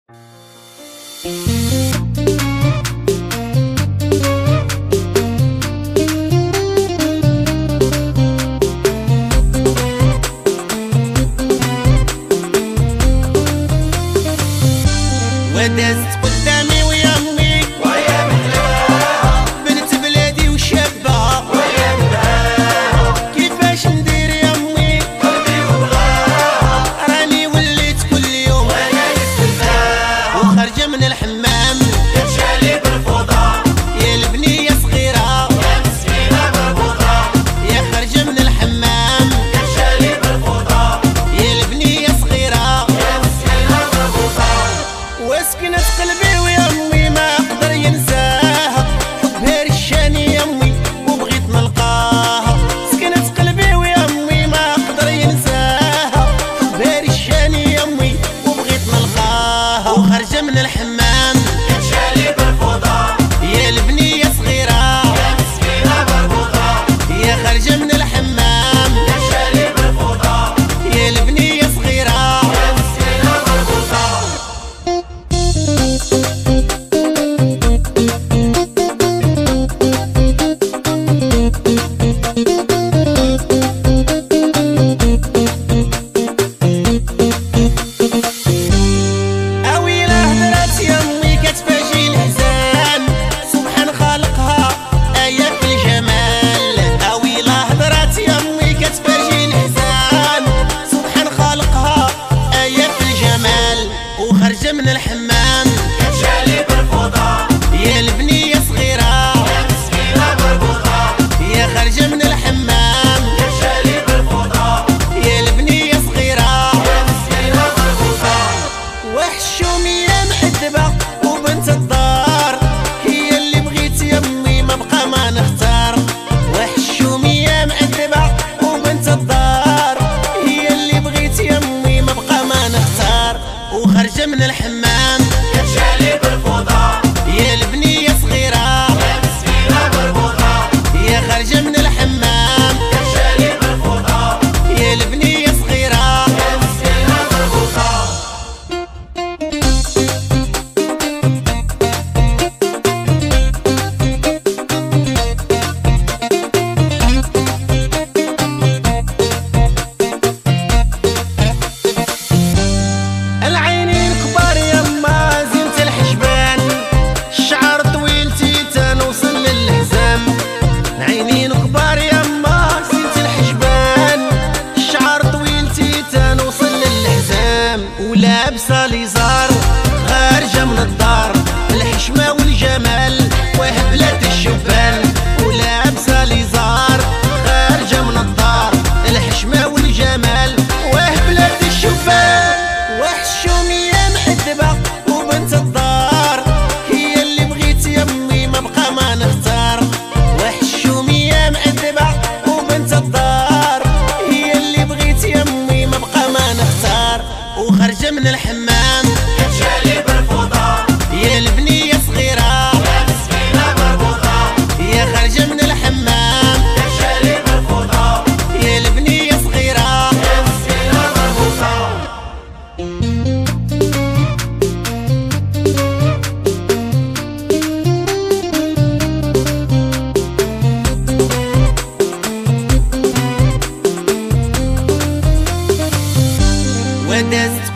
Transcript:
ودازت قدامي ويا امي ويا محلاها بنت بلادي وشابة ويا بهاها كيفاش ندير يا امي قلبي وبغاها راني وليت كل يوم وانا نستناها وخارجة من الحمام كتشالي بالفوضى يا البنية صغيرة يا مسكينة مربوطة يا خارجة من الحمام كتشالي بالفوضى يا البنية صغيرة يا مسكينة مربوطة وسكنت قلبي ويا امي ما اقدر ينساها حبها رشاني يا امي وبغيت نلقاها سكنت قلبي ويا امي ما اقدر ينساها حبها رشاني يا امي وبغيت نلقاها وخارجه من الحمام كتشالي بالفوضى يا البنيه صغيره يا مسكينه مربوطه يا خارجه من الحمام كتشالي بالفوضى يا البنيه صغيره يا مسكينه مربوطه وخارجة من الحمام كتشالي بالفوضى يا البنية صغيرة يا مسكينة مربوطة يا خارجة من الحمام كتشالي بالفوضى يا البنية صغيرة يا مسكينة مربوطة وحشومية مأدبة وبنت الدار هي اللي بغيت يمي ما بقى ما نختار وحشومية مأدبة وبنت الدار هي اللي بغيت يمي ما بقى ما نختار وخارجة من الحمام كتشالي بالفوضى يا البنية صغيرة يا مسكينة مربوطة يا خارجة من الحمام كتشالي بالفوضى يا البنية صغيرة يا مسكينة مربوطة العينين كبار يما زينة الحجبان الشعر طويل تيتان وصل للحزام العينين كبار يما زينة الحجبان الشعر طويل تيتان وصل للحزام ولابسة ليزار خارجة من الدار الحشمة والجمال وهبلة الشبان ولابسة ليزار خارجة من الدار الحشمة والجمال وهبلة الشبان وحشومية مأدبة وبنت الدار هي اللي بغيت يمي ما بقى ما نختار وحشومية مأدبة وبنت الدار هي اللي بغيت يمي ما بقى ما نختار وخارجة من الحمام كتشالي بالفوضى يا البنية صغيرة يا مسكينة مربوطة يا خارجة من الحمام كتشالي بالفوضى يا البنية صغيرة يا مسكينة مربوطة ودازت